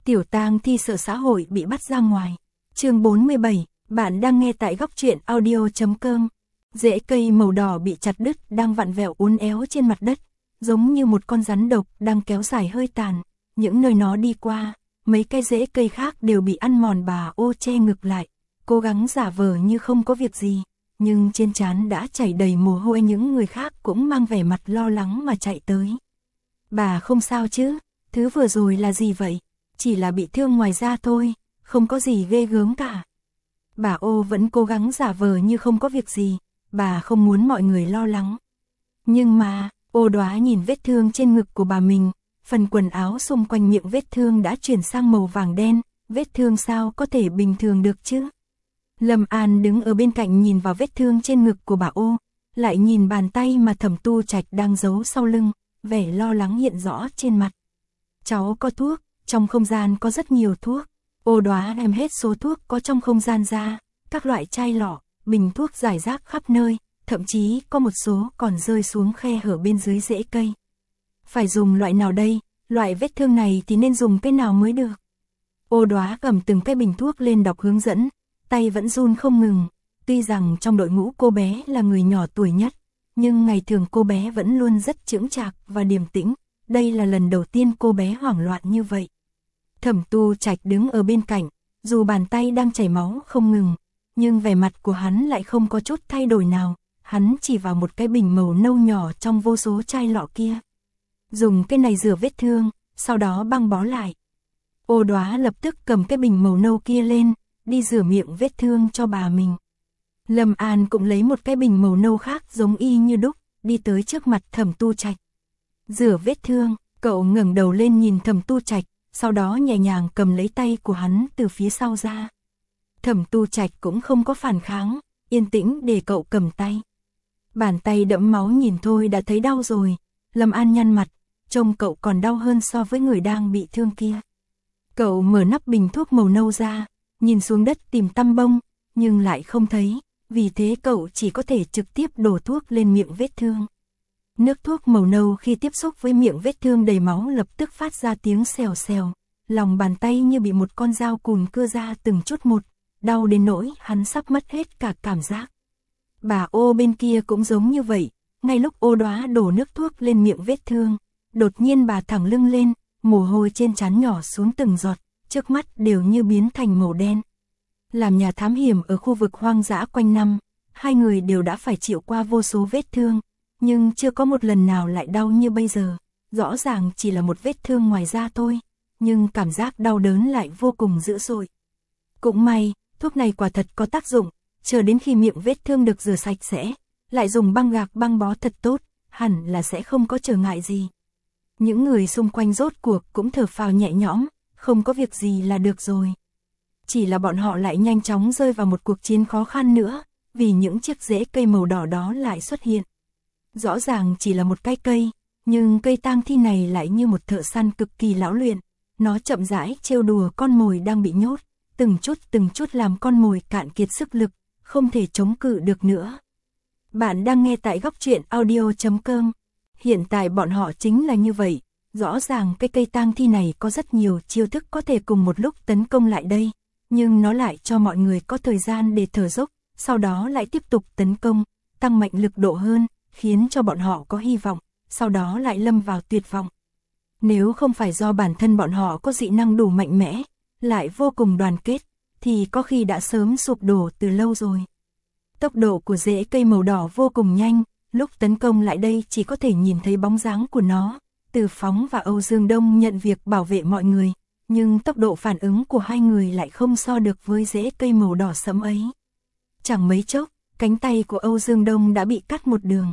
Tiểu tang thi sợ xã hội bị bắt ra ngoài. Chương 47, bạn đang nghe tại góc truyện audio.com. Rễ cây màu đỏ bị chặt đứt đang vặn vẹo uốn éo trên mặt đất, giống như một con rắn độc đang kéo dài hơi tàn. Những nơi nó đi qua, mấy cái rễ cây khác đều bị ăn mòn. Bà Ô che ngực lại, cố gắng giả vờ như không có việc gì, nhưng trên trán đã chảy đầy mồ hôi. Những người khác cũng mang vẻ mặt lo lắng mà chạy tới. Bà không sao chứ? Thứ vừa rồi là gì vậy? Chỉ là bị thương ngoài da thôi, không có gì ghê gớm cả. Bà Ô vẫn cố gắng giả vờ như không có việc gì, bà không muốn mọi người lo lắng. Nhưng mà, Ô Đoá nhìn vết thương trên ngực của bà mình, phần quần áo xung quanh miệng vết thương đã chuyển sang màu vàng đen, vết thương sao có thể bình thường được chứ? Lâm An đứng ở bên cạnh nhìn vào vết thương trên ngực của bà Ô, lại nhìn bàn tay mà Thẩm Tu Trạch đang giấu sau lưng, vẻ lo lắng hiện rõ trên mặt. Cháu có thuốc, trong không gian có rất nhiều thuốc. Ô Đoá đem hết số thuốc có trong không gian ra, các loại chai lọ, bình thuốc rải rác khắp nơi, thậm chí có một số còn rơi xuống khe hở bên dưới rễ cây. Phải dùng loại nào đây? Loại vết thương này thì nên dùng cái nào mới được? Ô Đoá cầm từng cái bình thuốc lên đọc hướng dẫn, tay vẫn run không ngừng. Tuy rằng trong đội ngũ cô bé là người nhỏ tuổi nhất, nhưng ngày thường cô bé vẫn luôn rất chững chạc và điềm tĩnh. Đây là lần đầu tiên cô bé hoảng loạn như vậy. Thẩm Tu Trạch đứng ở bên cạnh, dù bàn tay đang chảy máu không ngừng, nhưng vẻ mặt của hắn lại không có chút thay đổi nào. Hắn chỉ vào một cái bình màu nâu nhỏ trong vô số chai lọ kia. Dùng cái này rửa vết thương, sau đó băng bó lại. Ô Đoá lập tức cầm cái bình màu nâu kia lên, đi rửa miệng vết thương cho bà mình. Lâm An cũng lấy một cái bình màu nâu khác giống y như đúc, đi tới trước mặt Thẩm Tu Trạch. Rửa vết thương, cậu ngẩng đầu lên nhìn Thẩm Tu Trạch, sau đó nhẹ nhàng cầm lấy tay của hắn từ phía sau ra. Thẩm Tu Trạch cũng không có phản kháng, yên tĩnh để cậu cầm tay. Bàn tay đẫm máu nhìn thôi đã thấy đau rồi. Lâm An nhăn mặt, trông cậu còn đau hơn so với người đang bị thương kia. Cậu mở nắp bình thuốc màu nâu ra, nhìn xuống đất tìm tăm bông, nhưng lại không thấy, vì thế cậu chỉ có thể trực tiếp đổ thuốc lên miệng vết thương. Nước thuốc màu nâu khi tiếp xúc với miệng vết thương đầy máu lập tức phát ra tiếng xèo xèo, lòng bàn tay như bị một con dao cùn cưa ra từng chút một, đau đến nỗi hắn sắp mất hết cả cảm giác. Bà Ô bên kia cũng giống như vậy, ngay lúc Ô Đoá đổ nước thuốc lên miệng vết thương, đột nhiên bà thẳng lưng lên, mồ hôi trên trán nhỏ xuống từng giọt, trước mắt đều như biến thành màu đen. Làm nhà thám hiểm ở khu vực hoang dã quanh năm, hai người đều đã phải chịu qua vô số vết thương, nhưng chưa có một lần nào lại đau như bây giờ. Rõ ràng chỉ là một vết thương ngoài da thôi, nhưng cảm giác đau đớn lại vô cùng dữ dội. Cũng may, thuốc này quả thật có tác dụng, chờ đến khi miệng vết thương được rửa sạch sẽ, lại dùng băng gạc băng bó thật tốt, hẳn là sẽ không có trở ngại gì. Những người xung quanh rốt cuộc cũng thở phào nhẹ nhõm, không có việc gì là được rồi. Chỉ là bọn họ lại nhanh chóng rơi vào một cuộc chiến khó khăn nữa, vì những chiếc rễ cây màu đỏ đó lại xuất hiện. Rõ ràng chỉ là một cái cây, nhưng cây tang thi này lại như một thợ săn cực kỳ lão luyện. Nó chậm rãi trêu đùa con mồi đang bị nhốt, từng chút làm con mồi cạn kiệt sức lực, không thể chống cự được nữa. Bạn đang nghe tại góc truyện audio.com. Hiện tại bọn họ chính là như vậy. Rõ ràng cái cây tang thi này có rất nhiều chiêu thức có thể cùng một lúc tấn công lại đây, nhưng nó lại cho mọi người có thời gian để thở dốc, sau đó lại tiếp tục tấn công, tăng mạnh lực độ hơn, khiến cho bọn họ có hy vọng, sau đó lại lâm vào tuyệt vọng. Nếu không phải do bản thân bọn họ có dị năng đủ mạnh mẽ, lại vô cùng đoàn kết, thì có khi đã sớm sụp đổ từ lâu rồi. Tốc độ của rễ cây màu đỏ vô cùng nhanh, lúc tấn công lại đây chỉ có thể nhìn thấy bóng dáng của nó. Từ Phóng và Âu Dương Đông nhận việc bảo vệ mọi người, nhưng tốc độ phản ứng của hai người lại không so được với rễ cây màu đỏ sẫm ấy. Chẳng mấy chốc, cánh tay của Âu Dương Đông đã bị cắt một đường.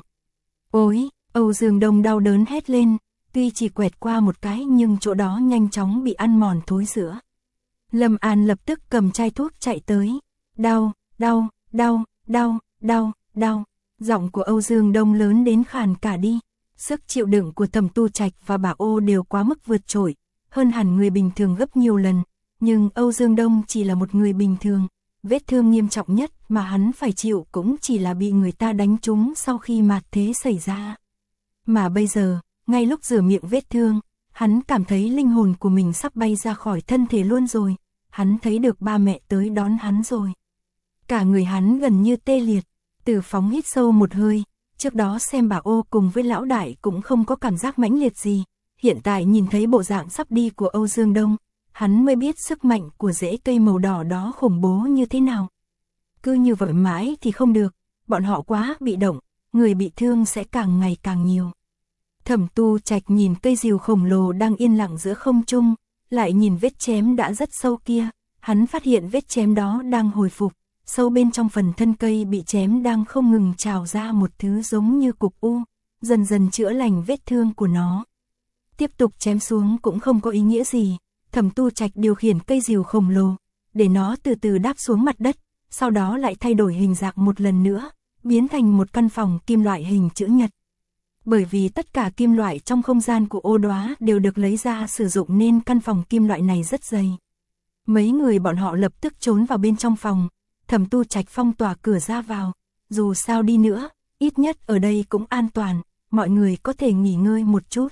Ôi, Âu Dương Đông đau đớn hét lên, tuy chỉ quẹt qua một cái nhưng chỗ đó nhanh chóng bị ăn mòn thối rữa. Lâm An lập tức cầm chai thuốc chạy tới. Đau, đau, đau, đau, đau, đau. Giọng của Âu Dương Đông lớn đến khàn cả đi. Sức chịu đựng của Thẩm Tu Trạch và bà Ô đều quá mức vượt trội, hơn hẳn người bình thường gấp nhiều lần. Nhưng Âu Dương Đông chỉ là một người bình thường. Vết thương nghiêm trọng nhất mà hắn phải chịu cũng chỉ là bị người ta đánh trúng sau khi mạt thế xảy ra. Mà bây giờ, ngay lúc rửa miệng vết thương, Hắn cảm thấy linh hồn của mình sắp bay ra khỏi thân thể luôn rồi, hắn thấy được ba mẹ tới đón hắn rồi. Cả người hắn gần như tê liệt, Từ Phóng hít sâu một hơi, trước đó xem bà Ô cùng với lão đại cũng không có cảm giác mãnh liệt gì, hiện tại nhìn thấy bộ dạng sắp đi của Âu Dương Đông, hắn mới biết sức mạnh của rễ cây màu đỏ đó khủng bố như thế nào. Cứ như vậy mãi thì không được, bọn họ quá bị động, người bị thương sẽ càng ngày càng nhiều. Thẩm Tu Trạch nhìn cây rìu khổng lồ đang yên lặng giữa không trung, lại nhìn vết chém đã rất sâu kia, hắn phát hiện vết chém đó đang hồi phục, sâu bên trong phần thân cây bị chém đang không ngừng trào ra một thứ giống như cục u, dần dần chữa lành vết thương của nó. Tiếp tục chém xuống cũng không có ý nghĩa gì, Thẩm Tu Trạch điều khiển cây rìu khổng lồ, để nó từ từ đáp xuống mặt đất, sau đó lại thay đổi hình dạng một lần nữa, biến thành một căn phòng kim loại hình chữ nhật. Bởi vì tất cả kim loại trong không gian của Ô Đóa đều được lấy ra sử dụng nên căn phòng kim loại này rất dày. Mấy người bọn họ lập tức trốn vào bên trong phòng, Thẩm Tu Trạch phong tỏa cửa ra vào, dù sao đi nữa, ít nhất ở đây cũng an toàn, mọi người có thể nghỉ ngơi một chút.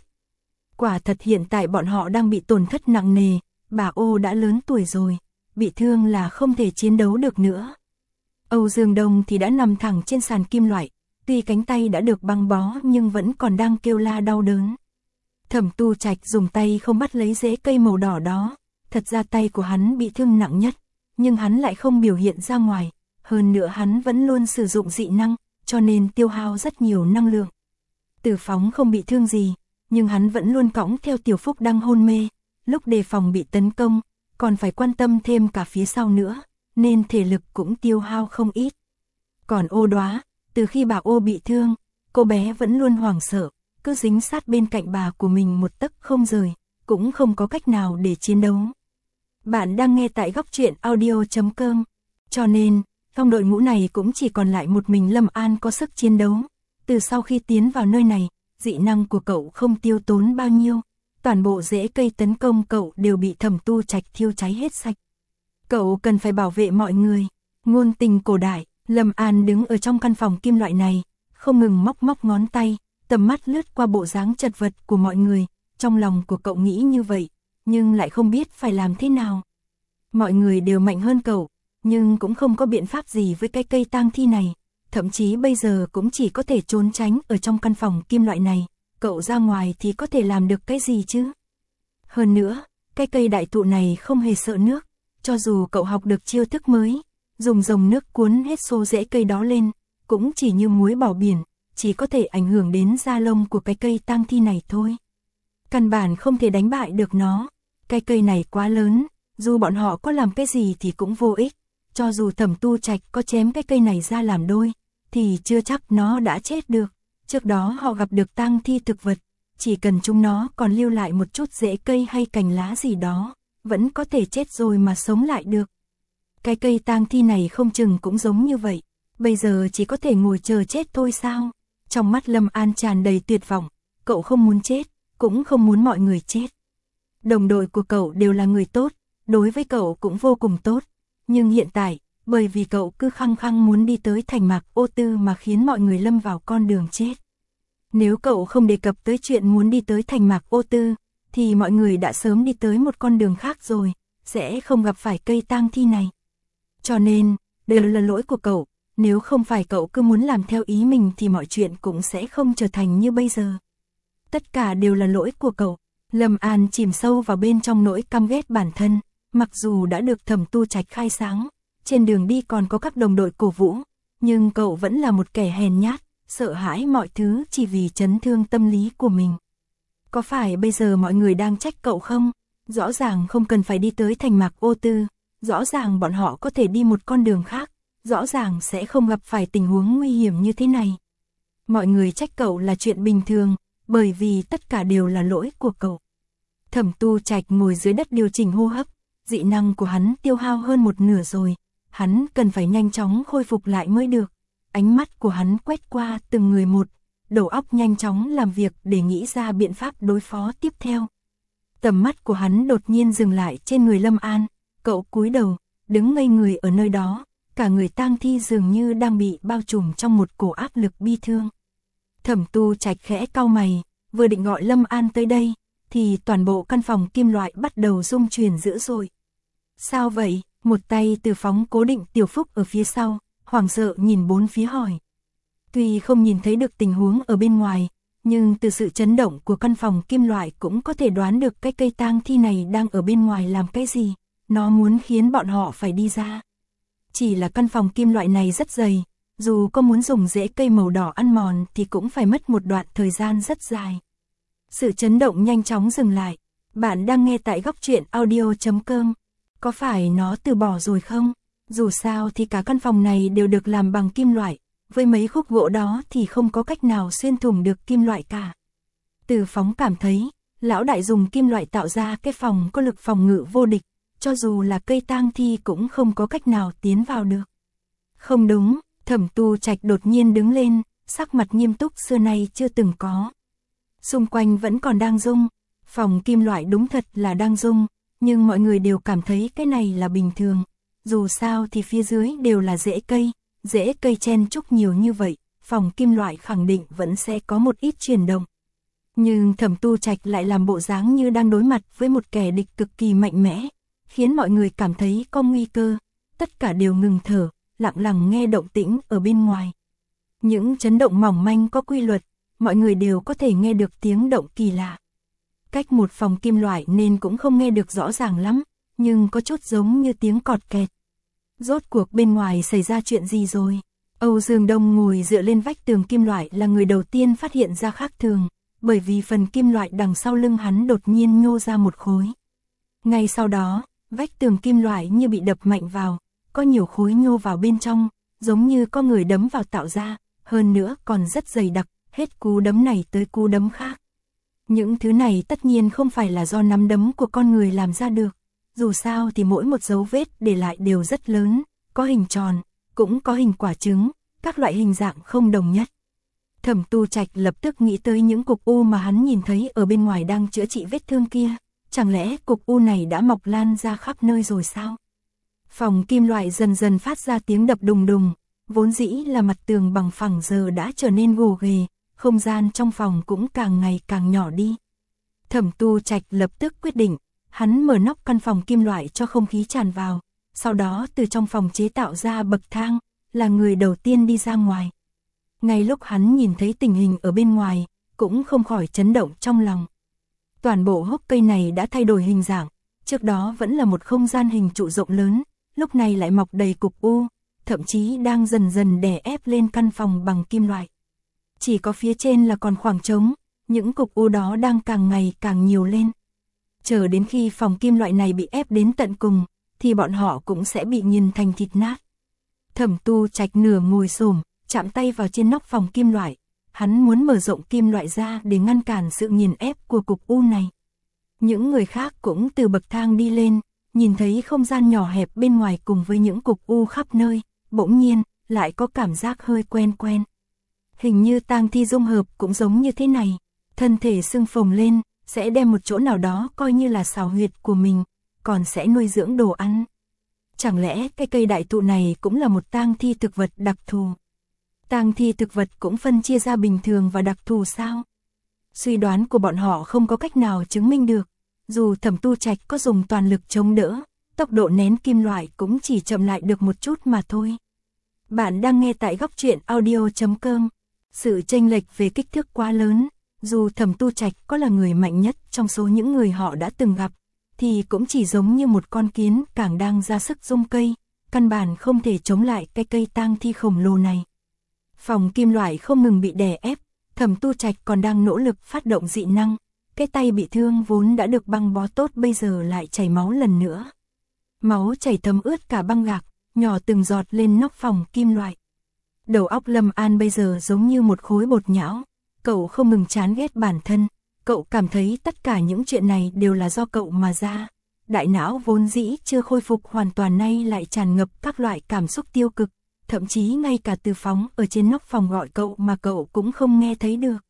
Quả thật hiện tại bọn họ đang bị tổn thất nặng nề, bà Ô đã lớn tuổi rồi, bị thương là không thể chiến đấu được nữa. Âu Dương Đông thì đã nằm thẳng trên sàn kim loại, tuy cánh tay đã được băng bó nhưng vẫn còn đang kêu la đau đớn. Thẩm Tu Trạch dùng tay không bắt lấy rễ cây màu đỏ đó, thật ra tay của hắn bị thương nặng nhất, nhưng hắn lại không biểu hiện ra ngoài, hơn nữa hắn vẫn luôn sử dụng dị năng, cho nên tiêu hao rất nhiều năng lượng. Từ Phóng không bị thương gì, nhưng hắn vẫn luôn cõng theo Tiểu Phúc đang hôn mê, lúc đề phòng bị tấn công, còn phải quan tâm thêm cả phía sau nữa, nên thể lực cũng tiêu hao không ít. Còn Ô Đóa, từ khi bà Ô bị thương, cô bé vẫn luôn hoảng sợ, cứ dính sát bên cạnh bà của mình một tấc không rời, cũng không có cách nào để chiến đấu. Bạn đang nghe tại góc truyện audio.com, cho nên, trong đội ngũ này cũng chỉ còn lại một mình Lâm An có sức chiến đấu. Từ sau khi tiến vào nơi này, dị năng của cậu không tiêu tốn bao nhiêu, toàn bộ rễ cây tấn công cậu đều bị Thẩm Tu Trạch thiêu cháy hết sạch. Cậu cần phải bảo vệ mọi người. Ngôn tình cổ đại, Lâm An đứng ở trong căn phòng kim loại này, không ngừng móc móc ngón tay, tầm mắt lướt qua bộ dáng chật vật của mọi người, trong lòng của cậu nghĩ như vậy, nhưng lại không biết phải làm thế nào. Mọi người đều mạnh hơn cậu, nhưng cũng không có biện pháp gì với cái cây tang thi này, thậm chí bây giờ cũng chỉ có thể trốn tránh ở trong căn phòng kim loại này, cậu ra ngoài thì có thể làm được cái gì chứ? Hơn nữa, cái cây đại thụ này không hề sợ nước, cho dù cậu học được chiêu thức mới, dùng dòng nước cuốn hết số rễ cây đó lên, cũng chỉ như muối bỏ biển, chỉ có thể ảnh hưởng đến da lông của cái cây tang thi này thôi. Căn bản không thể đánh bại được nó, cái cây này quá lớn, dù bọn họ có làm cái gì thì cũng vô ích, cho dù Thẩm Tu Trạch có chém cái cây này ra làm đôi, thì chưa chắc nó đã chết được. Trước đó họ gặp được tang thi thực vật, chỉ cần chúng nó còn lưu lại một chút rễ cây hay cành lá gì đó, vẫn có thể chết rồi mà sống lại được. Cái cây tang thi này không chừng cũng giống như vậy, bây giờ chỉ có thể ngồi chờ chết thôi sao? Trong mắt Lâm An tràn đầy tuyệt vọng, cậu không muốn chết, cũng không muốn mọi người chết. Đồng đội của cậu đều là người tốt, đối với cậu cũng vô cùng tốt, nhưng hiện tại, bởi vì cậu cứ khăng khăng muốn đi tới thành Mạc Ô Tư mà khiến mọi người lâm vào con đường chết. Nếu cậu không đề cập tới chuyện muốn đi tới thành Mạc Ô Tư, thì mọi người đã sớm đi tới một con đường khác rồi, sẽ không gặp phải cây tang thi này. Cho nên, đều là lỗi của cậu, nếu không phải cậu cứ muốn làm theo ý mình thì mọi chuyện cũng sẽ không trở thành như bây giờ. Tất cả đều là lỗi của cậu. Lâm An chìm sâu vào bên trong nỗi căm ghét bản thân, mặc dù đã được Thẩm Tu Trạch khai sáng, trên đường đi còn có các đồng đội cổ vũ, nhưng cậu vẫn là một kẻ hèn nhát, sợ hãi mọi thứ chỉ vì chấn thương tâm lý của mình. Có phải bây giờ mọi người đang trách cậu không? Rõ ràng không cần phải đi tới thành Mạc Ô Tư, rõ ràng bọn họ có thể đi một con đường khác, rõ ràng sẽ không gặp phải tình huống nguy hiểm như thế này. Mọi người trách cậu là chuyện bình thường, bởi vì tất cả đều là lỗi của cậu. Thẩm Tu Trạch ngồi dưới đất điều chỉnh hô hấp, dị năng của hắn tiêu hao hơn một nửa rồi, hắn cần phải nhanh chóng khôi phục lại mới được. Ánh mắt của hắn quét qua từng người một, đầu óc nhanh chóng làm việc để nghĩ ra biện pháp đối phó tiếp theo. Tầm mắt của hắn đột nhiên dừng lại trên người Lâm An, cậu cúi đầu, đứng ngây người ở nơi đó, cả người tang thi dường như đang bị bao trùm trong một cổ áp lực bi thương. Thẩm Tu Trạch khẽ cau mày, vừa định gọi Lâm An tới đây, thì toàn bộ căn phòng kim loại bắt đầu rung chuyển dữ dội. Sao vậy? Một tay Từ Phóng cố định Tiểu Phúc ở phía sau, hoảng sợ nhìn bốn phía hỏi. Tuy không nhìn thấy được tình huống ở bên ngoài, nhưng từ sự chấn động của căn phòng kim loại cũng có thể đoán được cái cây tang thi này đang ở bên ngoài làm cái gì, nó muốn khiến bọn họ phải đi ra. Chỉ là căn phòng kim loại này rất dày, dù có muốn dùng rễ cây màu đỏ ăn mòn thì cũng phải mất một đoạn thời gian rất dài. Sự chấn động nhanh chóng dừng lại. Bạn đang nghe tại Góc Truyện Audio.com. Có phải nó từ bỏ rồi không? Dù sao thì cả căn phòng này đều được làm bằng kim loại, với mấy khúc gỗ đó thì không có cách nào xuyên thủng được kim loại cả. Từ Phóng cảm thấy, lão đại dùng kim loại tạo ra cái phòng có lực phòng ngự vô địch, cho dù là cây tang thi cũng không có cách nào tiến vào được. Không đúng, Thẩm Tu Trạch đột nhiên đứng lên, sắc mặt nghiêm túc xưa nay chưa từng có. Xung quanh vẫn còn đang rung, phòng kim loại đúng thật là đang rung, nhưng mọi người đều cảm thấy cái này là bình thường. Dù sao thì phía dưới đều là rễ cây chen chúc nhiều như vậy, phòng kim loại khẳng định vẫn sẽ có một ít chuyển động. Nhưng Thẩm Tu Trạch lại làm bộ dáng như đang đối mặt với một kẻ địch cực kỳ mạnh mẽ, khiến mọi người cảm thấy có nguy cơ, tất cả đều ngừng thở, lặng lặng nghe động tĩnh ở bên ngoài. Những chấn động mỏng manh có quy luật, mọi người đều có thể nghe được tiếng động kỳ lạ. Cách một phòng kim loại nên cũng không nghe được rõ ràng lắm, nhưng có chút giống như tiếng cọt kẹt. Rốt cuộc bên ngoài xảy ra chuyện gì rồi? Âu Dương Đông ngồi dựa lên vách tường kim loại là người đầu tiên phát hiện ra khác thường, bởi vì phần kim loại đằng sau lưng hắn đột nhiên nhô ra một khối. Ngay sau đó, vách tường kim loại như bị đập mạnh vào, có nhiều khối nhô vào bên trong, giống như có người đấm vào tạo ra, hơn nữa còn rất dày đặc, hết cú đấm này tới cú đấm khác. Những thứ này tất nhiên không phải là do nắm đấm của con người làm ra được, dù sao thì mỗi một dấu vết để lại đều rất lớn, có hình tròn, cũng có hình quả trứng, các loại hình dạng không đồng nhất. Thẩm Tu Trạch lập tức nghĩ tới những cục u mà hắn nhìn thấy ở bên ngoài đang chữa trị vết thương kia, chẳng lẽ cục u này đã mọc lan ra khắp nơi rồi sao? Phòng kim loại dần dần phát ra tiếng đập đùng đùng, vốn dĩ là mặt tường bằng phẳng giờ đã trở nên gồ ghề, không gian trong phòng cũng càng ngày càng nhỏ đi. Thẩm Tu Trạch lập tức quyết định, hắn mở nóc căn phòng kim loại cho không khí tràn vào, sau đó từ trong phòng chế tạo ra bậc thang, là người đầu tiên đi ra ngoài. Ngay lúc hắn nhìn thấy tình hình ở bên ngoài, cũng không khỏi chấn động trong lòng. Toàn bộ hốc cây này đã thay đổi hình dạng, trước đó vẫn là một không gian hình trụ rộng lớn, lúc này lại mọc đầy cục u, thậm chí đang dần dần đè ép lên căn phòng bằng kim loại. Chỉ có phía trên là còn khoảng trống, những cục u đó đang càng ngày càng nhiều lên. Chờ đến khi phòng kim loại này bị ép đến tận cùng, thì bọn họ cũng sẽ bị nghiền thành thịt nát. Thẩm Tu Trạch nửa ngồi xổm, chạm tay vào trên nóc phòng kim loại, hắn muốn mở rộng kim loại ra để ngăn cản sự nghiền ép của cục u này. Những người khác cũng từ bậc thang đi lên, nhìn thấy không gian nhỏ hẹp bên ngoài cùng với những cục u khắp nơi, bỗng nhiên lại có cảm giác hơi quen quen. Hình như tang thi dung hợp cũng giống như thế này, thân thể sưng phồng lên, sẽ đem một chỗ nào đó coi như là xào huyệt của mình, còn sẽ nuôi dưỡng đồ ăn. Chẳng lẽ cái cây đại thụ này cũng là một tang thi thực vật đặc thù? Tang thi thực vật cũng phân chia ra bình thường và đặc thù sao? Suy đoán của bọn họ không có cách nào chứng minh được, dù Thẩm Tu Trạch có dùng toàn lực chống đỡ, tốc độ nén kim loại cũng chỉ chậm lại được một chút mà thôi. Bạn đang nghe tại Góc Truyện Audio.com. Sự chênh lệch về kích thước quá lớn, dù Thẩm Tu Trạch có là người mạnh nhất trong số những người họ đã từng gặp, thì cũng chỉ giống như một con kiến càng đang ra sức rung cây, căn bản không thể chống lại cái cây tang thi khổng lồ này. Phòng kim loại không ngừng bị đè ép, Thẩm Tu Trạch còn đang nỗ lực phát động dị năng, cái tay bị thương vốn đã được băng bó tốt bây giờ lại chảy máu lần nữa. Máu chảy thấm ướt cả băng gạc, nhỏ từng giọt lên nóc phòng kim loại. Đầu óc Lâm An bây giờ giống như một khối bột nhão, cậu không ngừng chán ghét bản thân, cậu cảm thấy tất cả những chuyện này đều là do cậu mà ra. Đại não vốn dĩ chưa khôi phục hoàn toàn nay lại tràn ngập các loại cảm xúc tiêu cực, thậm chí ngay cả Từ Phóng ở trên nóc phòng gọi cậu mà cậu cũng không nghe thấy được.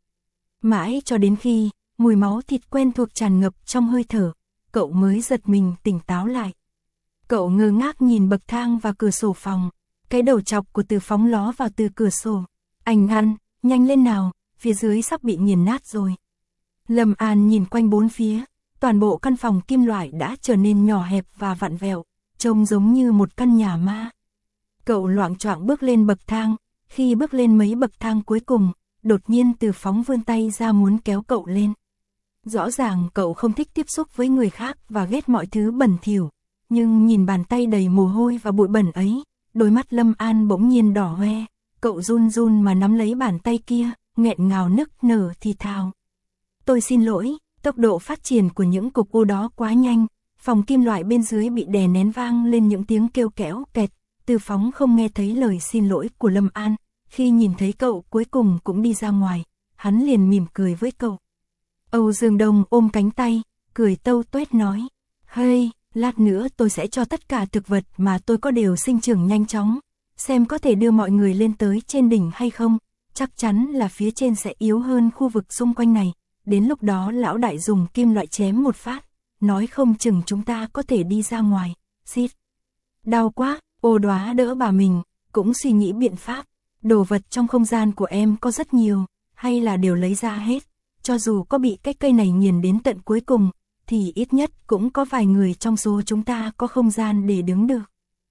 Mãi cho đến khi mùi máu thịt quen thuộc tràn ngập trong hơi thở, cậu mới giật mình tỉnh táo lại. Cậu ngơ ngác nhìn bậc thang và cửa sổ phòng, cái đầu chọc của Từ Phóng ló vào từ cửa sổ. Anh ăn, nhanh lên nào, phía dưới sắp bị nghiền nát rồi. Lâm An nhìn quanh bốn phía, toàn bộ căn phòng kim loại đã trở nên nhỏ hẹp và vặn vẹo, trông giống như một căn nhà ma. Cậu loạng choạng bước lên bậc thang, khi bước lên mấy bậc thang cuối cùng, đột nhiên Từ Phóng vươn tay ra muốn kéo cậu lên. Rõ ràng cậu không thích tiếp xúc với người khác và ghét mọi thứ bẩn thỉu, nhưng nhìn bàn tay đầy mồ hôi và bụi bẩn ấy, đôi mắt Lâm An bỗng nhiên đỏ hoe, cậu run run mà nắm lấy bàn tay kia, nghẹn ngào nức nở thì thào. Tôi xin lỗi, tốc độ phát triển của những cục u đó quá nhanh, phòng kim loại bên dưới bị đè nén vang lên những tiếng kêu kéo kẹt. Từ Phóng không nghe thấy lời xin lỗi của Lâm An, khi nhìn thấy cậu cuối cùng cũng đi ra ngoài, hắn liền mỉm cười với cậu. Âu Dương Đông ôm cánh tay, cười tâu tuét nói, hey, lát nữa tôi sẽ cho tất cả thực vật mà tôi có đều sinh trưởng nhanh chóng, xem có thể đưa mọi người lên tới trên đỉnh hay không, chắc chắn là phía trên sẽ yếu hơn khu vực xung quanh này, đến lúc đó lão đại dùng kim loại chém một phát, nói không chừng chúng ta có thể đi ra ngoài, xít. Đau quá, Ô Đóa đỡ bà mình, cũng suy nghĩ biện pháp, đồ vật trong không gian của em có rất nhiều, hay là đều lấy ra hết, cho dù có bị cái cây này nghiền đến tận cuối cùng, thì ít nhất cũng có vài người trong số chúng ta có không gian để đứng được.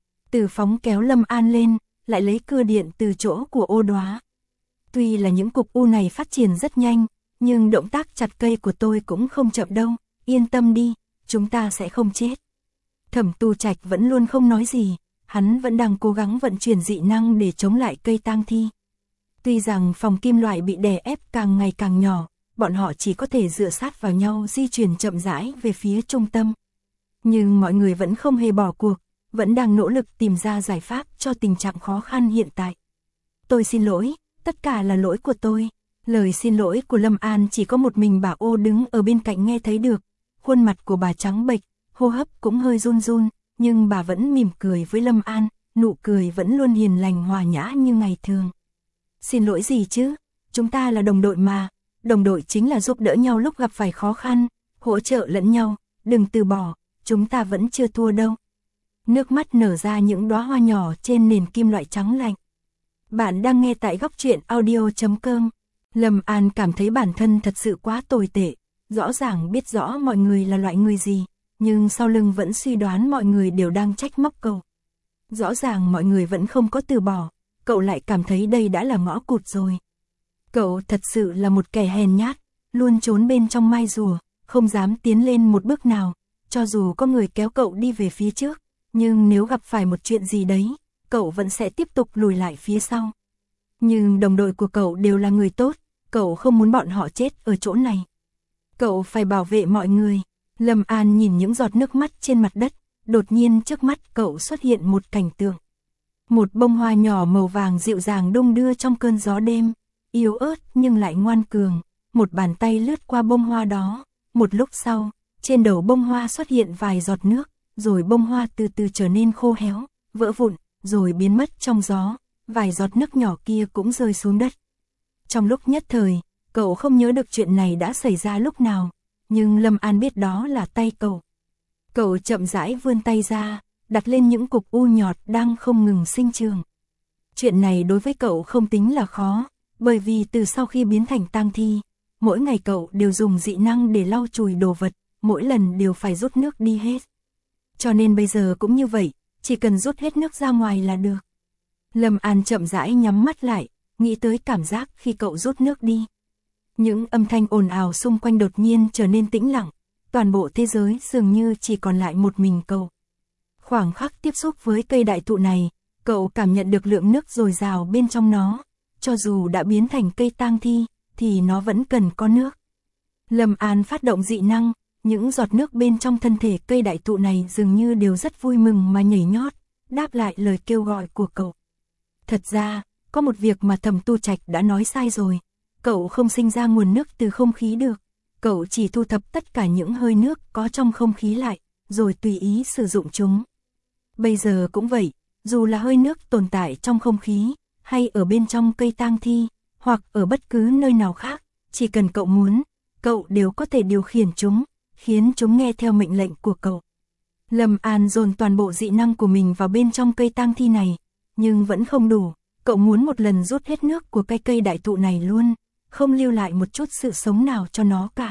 Từ Phóng kéo Lâm An lên, lại lấy cưa điện từ chỗ của Ô Đóa. Tuy là những cục u này phát triển rất nhanh, nhưng động tác chặt cây của tôi cũng không chậm đâu, yên tâm đi, chúng ta sẽ không chết. Thẩm Tu Trạch vẫn luôn không nói gì, hắn vẫn đang cố gắng vận chuyển dị năng để chống lại cây tang thi. Tuy rằng phòng kim loại bị đè ép càng ngày càng nhỏ, bọn họ chỉ có thể dựa sát vào nhau di chuyển chậm rãi về phía trung tâm. Nhưng mọi người vẫn không hề bỏ cuộc, vẫn đang nỗ lực tìm ra giải pháp cho tình trạng khó khăn hiện tại. Tôi xin lỗi, tất cả là lỗi của tôi. Lời xin lỗi của Lâm An chỉ có một mình bà Ô đứng ở bên cạnh nghe thấy được. Khuôn mặt của bà trắng bệch, hô hấp cũng hơi run run, nhưng bà vẫn mỉm cười với Lâm An, nụ cười vẫn luôn hiền lành hòa nhã như ngày thường. Xin lỗi gì chứ, chúng ta là đồng đội mà, đồng đội chính là giúp đỡ nhau lúc gặp phải khó khăn, hỗ trợ lẫn nhau, đừng từ bỏ, chúng ta vẫn chưa thua đâu. Nước mắt nở ra những đóa hoa nhỏ trên nền kim loại trắng lạnh. Bạn đang nghe tại góc truyện audio.com. Lâm An cảm thấy bản thân thật sự quá tồi tệ, rõ ràng biết rõ mọi người là loại người gì, nhưng sau lưng vẫn suy đoán mọi người đều đang trách móc cậu. Rõ ràng mọi người vẫn không có từ bỏ, cậu lại cảm thấy đây đã là ngõ cụt rồi. Cậu thật sự là một kẻ hèn nhát, luôn trốn bên trong mai rùa, không dám tiến lên một bước nào, cho dù có người kéo cậu đi về phía trước, nhưng nếu gặp phải một chuyện gì đấy, cậu vẫn sẽ tiếp tục lùi lại phía sau. Nhưng đồng đội của cậu đều là người tốt, cậu không muốn bọn họ chết ở chỗ này. Cậu phải bảo vệ mọi người. Lâm An nhìn những giọt nước mắt trên mặt đất, đột nhiên trước mắt cậu xuất hiện một cảnh tượng. Một bông hoa nhỏ màu vàng dịu dàng đung đưa trong cơn gió đêm, yếu ớt nhưng lại ngoan cường, một bàn tay lướt qua bông hoa đó, một lúc sau, trên đầu bông hoa xuất hiện vài giọt nước, rồi bông hoa từ từ trở nên khô héo, vỡ vụn, rồi biến mất trong gió, vài giọt nước nhỏ kia cũng rơi xuống đất. Trong lúc nhất thời, cậu không nhớ được chuyện này đã xảy ra lúc nào, nhưng Lâm An biết đó là tay cậu. Cậu chậm rãi vươn tay ra, đặt lên những cục u nhọt đang không ngừng sinh trưởng. Chuyện này đối với cậu không tính là khó, bởi vì từ sau khi biến thành tang thi, mỗi ngày cậu đều dùng dị năng để lau chùi đồ vật, mỗi lần đều phải rút nước đi hết. Cho nên bây giờ cũng như vậy, chỉ cần rút hết nước ra ngoài là được. Lâm An chậm rãi nhắm mắt lại, nghĩ tới cảm giác khi cậu rút nước đi. Những âm thanh ồn ào xung quanh đột nhiên trở nên tĩnh lặng, toàn bộ thế giới dường như chỉ còn lại một mình cậu. Khoảng khắc tiếp xúc với cây đại thụ này, cậu cảm nhận được lượng nước dồi dào bên trong nó, cho dù đã biến thành cây tang thi, thì nó vẫn cần có nước. Lâm An phát động dị năng, những giọt nước bên trong thân thể cây đại thụ này dường như đều rất vui mừng mà nhảy nhót, đáp lại lời kêu gọi của cậu. Thật ra, có một việc mà Thẩm Tu Trạch đã nói sai rồi, cậu không sinh ra nguồn nước từ không khí được, cậu chỉ thu thập tất cả những hơi nước có trong không khí lại, rồi tùy ý sử dụng chúng. Bây giờ cũng vậy, dù là hơi nước tồn tại trong không khí, hay ở bên trong cây tang thi, hoặc ở bất cứ nơi nào khác, chỉ cần cậu muốn, cậu đều có thể điều khiển chúng, khiến chúng nghe theo mệnh lệnh của cậu. Lâm An dồn toàn bộ dị năng của mình vào bên trong cây tang thi này, nhưng vẫn không đủ, cậu muốn một lần rút hết nước của cây đại thụ này luôn, không lưu lại một chút sự sống nào cho nó cả,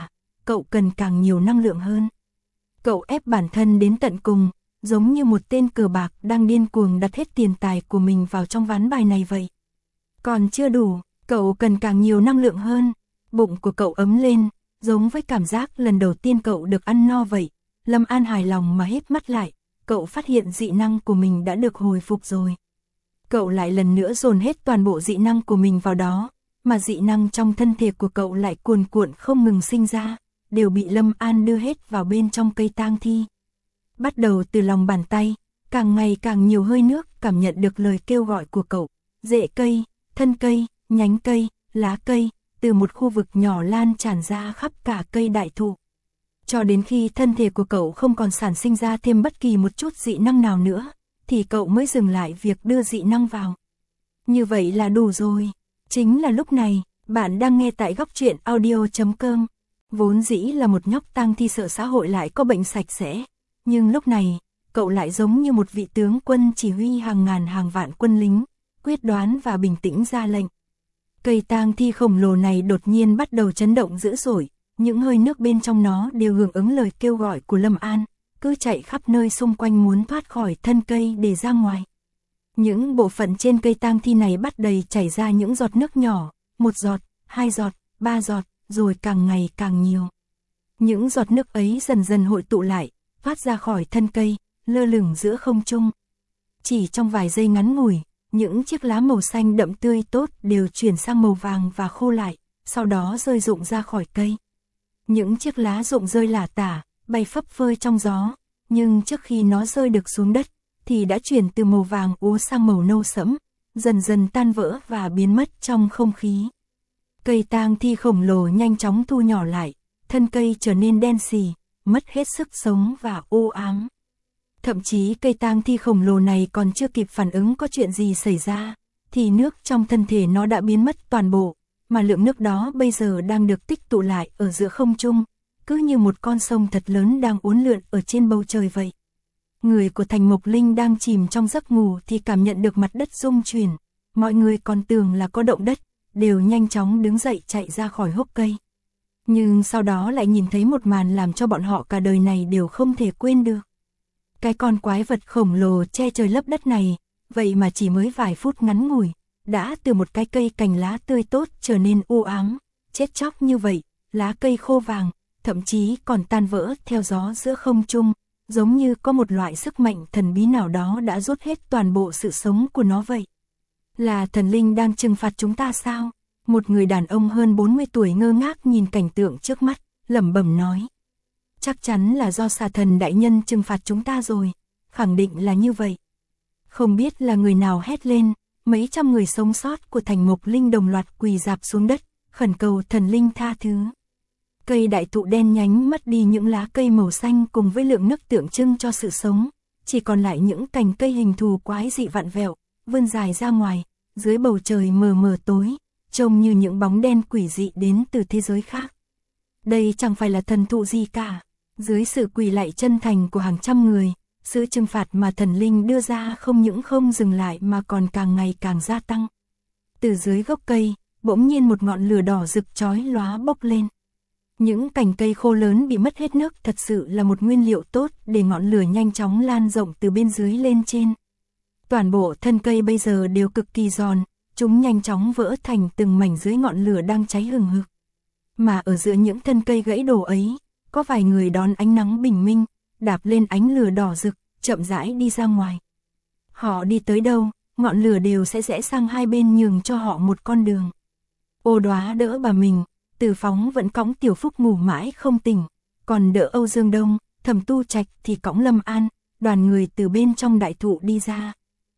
cậu cần càng nhiều năng lượng hơn. Cậu ép bản thân đến tận cùng, giống như một tên cờ bạc đang điên cuồng đặt hết tiền tài của mình vào trong ván bài này vậy. Còn chưa đủ, cậu cần càng nhiều năng lượng hơn. Bụng của cậu ấm lên, giống với cảm giác lần đầu tiên cậu được ăn no vậy. Lâm An hài lòng mà híp mắt lại, cậu phát hiện dị năng của mình đã được hồi phục rồi. Cậu lại lần nữa dồn hết toàn bộ dị năng của mình vào đó, mà dị năng trong thân thể của cậu lại cuồn cuộn không ngừng sinh ra, đều bị Lâm An đưa hết vào bên trong cây tang thi. Bắt đầu từ lòng bàn tay, càng ngày càng nhiều hơi nước cảm nhận được lời kêu gọi của cậu, rễ cây, thân cây, nhánh cây, lá cây, từ một khu vực nhỏ lan tràn ra khắp cả cây đại thụ. Cho đến khi thân thể của cậu không còn sản sinh ra thêm bất kỳ một chút dị năng nào nữa, thì cậu mới dừng lại việc đưa dị năng vào. Như vậy là đủ rồi. Chính là lúc này, bạn đang nghe tại góc truyện audio.com. Vốn dĩ là một nhóc tang thi sợ xã hội lại có bệnh sạch sẽ, nhưng lúc này, cậu lại giống như một vị tướng quân chỉ huy hàng ngàn hàng vạn quân lính, quyết đoán và bình tĩnh ra lệnh. Cây tang thi khổng lồ này đột nhiên bắt đầu chấn động dữ dội, những hơi nước bên trong nó đều hưởng ứng lời kêu gọi của Lâm An, cứ chạy khắp nơi xung quanh muốn thoát khỏi thân cây để ra ngoài. Những bộ phận trên cây tang thi này bắt đầy chảy ra những giọt nước nhỏ, 1 giọt, 2 giọt, 3 giọt, rồi càng ngày càng nhiều. Những giọt nước ấy dần dần hội tụ lại, thoát ra khỏi thân cây, lơ lửng giữa không trung. Chỉ trong vài giây ngắn ngủi, những chiếc lá màu xanh đậm tươi tốt đều chuyển sang màu vàng và khô lại, sau đó rơi rụng ra khỏi cây. Những chiếc lá rụng rơi lả tả, bay phấp phới trong gió, nhưng trước khi nó rơi được xuống đất, thì đã chuyển từ màu vàng úa sang màu nâu sẫm, dần dần tan vỡ và biến mất trong không khí. Cây tang thi khổng lồ nhanh chóng thu nhỏ lại, thân cây trở nên đen xì, mất hết sức sống và u ám. Thậm chí cây tang thi khổng lồ này còn chưa kịp phản ứng có chuyện gì xảy ra, thì nước trong thân thể nó đã biến mất toàn bộ, mà lượng nước đó bây giờ đang được tích tụ lại ở giữa không trung, cứ như một con sông thật lớn đang uốn lượn ở trên bầu trời vậy. Người của Thành Mộc Linh đang chìm trong giấc ngủ thì cảm nhận được mặt đất rung chuyển, mọi người còn tưởng là có động đất, đều nhanh chóng đứng dậy chạy ra khỏi hốc cây. Nhưng sau đó lại nhìn thấy một màn làm cho bọn họ cả đời này đều không thể quên được. Cái con quái vật khổng lồ che trời lấp đất này, vậy mà chỉ mới vài phút ngắn ngủi, đã từ một cái cây cành lá tươi tốt trở nên u ám, chết chóc như vậy, lá cây khô vàng, thậm chí còn tan vỡ theo gió giữa không trung, giống như có một loại sức mạnh thần bí nào đó đã rút hết toàn bộ sự sống của nó vậy. Là thần linh đang trừng phạt chúng ta sao? Một người đàn ông hơn 40 tuổi ngơ ngác nhìn cảnh tượng trước mắt, lẩm bẩm nói. Chắc chắn là do xà thần đại nhân trừng phạt chúng ta rồi, khẳng định là như vậy. Không biết là người nào hét lên, mấy trăm người sống sót của Thành Mộc Linh đồng loạt quỳ rạp xuống đất, khẩn cầu thần linh tha thứ. Cây đại thụ đen nhánh mất đi những lá cây màu xanh cùng với lượng nước tượng trưng cho sự sống, chỉ còn lại những cành cây hình thù quái dị vặn vẹo, vươn dài ra ngoài, dưới bầu trời mờ mờ tối, trông như những bóng đen quỷ dị đến từ thế giới khác. Đây chẳng phải là thần thụ gì cả, dưới sự quỳ lạy chân thành của hàng trăm người, sự trừng phạt mà thần linh đưa ra không những không dừng lại mà còn càng ngày càng gia tăng. Từ dưới gốc cây, bỗng nhiên một ngọn lửa đỏ rực chói lóa bốc lên. Những cành cây khô lớn bị mất hết nước thật sự là một nguyên liệu tốt để ngọn lửa nhanh chóng lan rộng từ bên dưới lên trên. Toàn bộ thân cây bây giờ đều cực kỳ giòn, chúng nhanh chóng vỡ thành từng mảnh dưới ngọn lửa đang cháy hừng hực. Mà ở giữa những thân cây gãy đổ ấy, có vài người đón ánh nắng bình minh, đạp lên ánh lửa đỏ rực, chậm rãi đi ra ngoài. Họ đi tới đâu, ngọn lửa đều sẽ rẽ sang hai bên nhường cho họ một con đường. Ô Đóa đỡ bà mình, Từ Phóng vẫn cõng Tiểu Phúc ngủ mãi không tỉnh, còn đỡ Âu Dương Đông, Thẩm Tu Trạch thì cõng Lâm An, đoàn người từ bên trong đại thụ đi ra.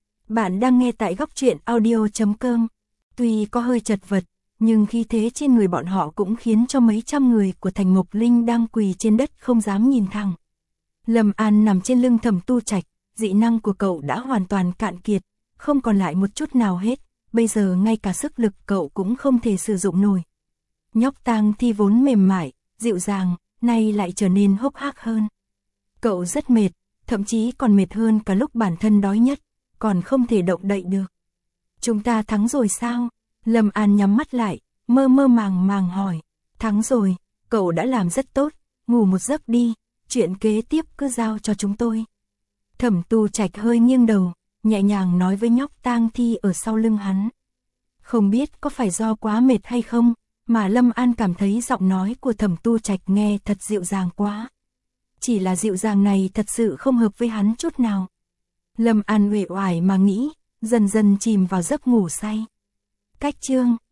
Bạn đang nghe tại góc truyện audio.com. Tuy có hơi chật vật, nhưng khí thế trên người bọn họ cũng khiến cho mấy trăm người của Thành Mộc Linh đang quỳ trên đất không dám nhìn thẳng. Lâm An nằm trên lưng Thẩm Tu Trạch, dị năng của cậu đã hoàn toàn cạn kiệt, không còn lại một chút nào hết, bây giờ ngay cả sức lực cậu cũng không thể sử dụng nổi. Nhóc tang thi vốn mềm mại, dịu dàng, nay lại trở nên hốc hác hơn. Cậu rất mệt, thậm chí còn mệt hơn cả lúc bản thân đói nhất, còn không thể động đậy được. Chúng ta thắng rồi sao? Lâm An nhắm mắt lại, mơ mơ màng màng hỏi. Thắng rồi, cậu đã làm rất tốt, ngủ một giấc đi, chuyện kế tiếp cứ giao cho chúng tôi. Thẩm Tu Trạch hơi nghiêng đầu, nhẹ nhàng nói với nhóc tang thi ở sau lưng hắn. Không biết có phải do quá mệt hay không, mà Lâm An cảm thấy giọng nói của Thẩm Tu Trạch nghe thật dịu dàng quá. Chỉ là dịu dàng này thật sự không hợp với hắn chút nào. Lâm An uể oải mà nghĩ, dần dần chìm vào giấc ngủ say. Cách chương